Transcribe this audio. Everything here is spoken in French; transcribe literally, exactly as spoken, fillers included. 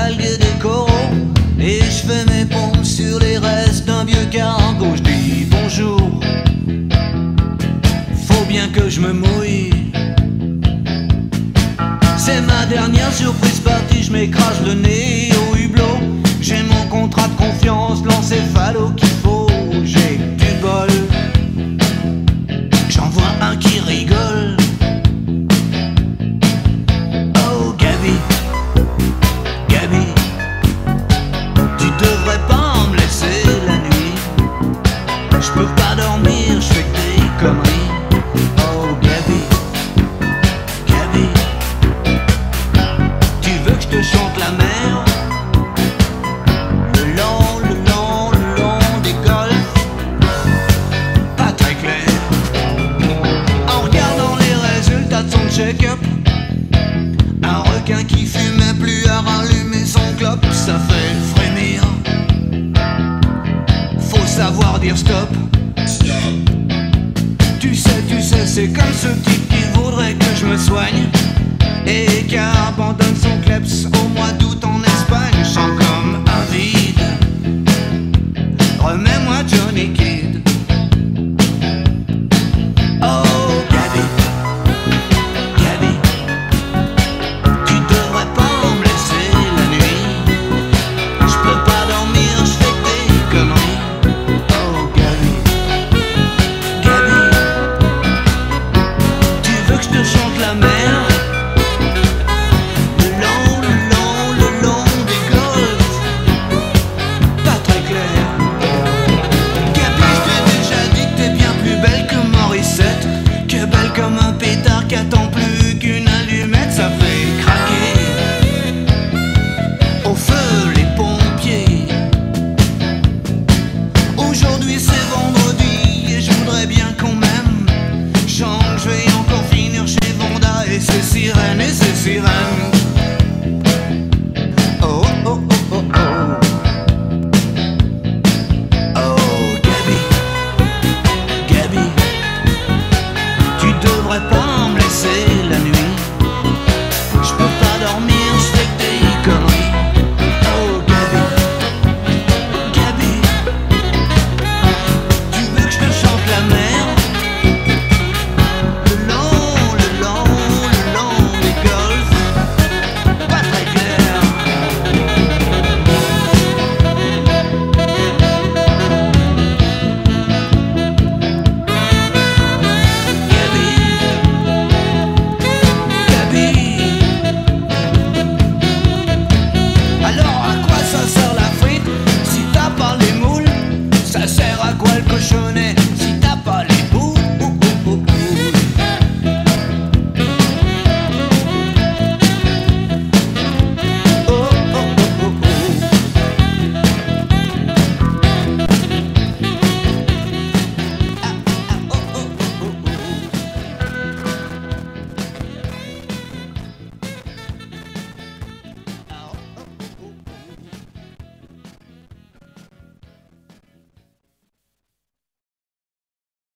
algues des coraux, et je fais mes pompes sur les restes d'un vieux cargo. Je dis bonjour, faut bien que je me mouille. C'est ma dernière surprise partie, je m'écrase le nez au hublot. J'ai mon contrat de confiance, l'encéphalo qu'il faut. J'ai du bol, j'en vois un qui rigole. Oh Gabi, Gabi, tu devrais pas me laisser la nuit. Je peux pas dormir, je fais que des conneries. Oh Gabi, Gabi, tu veux que je te chante la mer? Le long, le long, le long des golfs, pas très clair. En regardant les résultats de son check-up, un requin qui fumait plus à rallumer son clope, ça fait frémir. Faut savoir dire stop. Tu sais, tu sais, c'est comme ce type qui voudrait que je me soigne et qui abandonne son kleps au mois d'août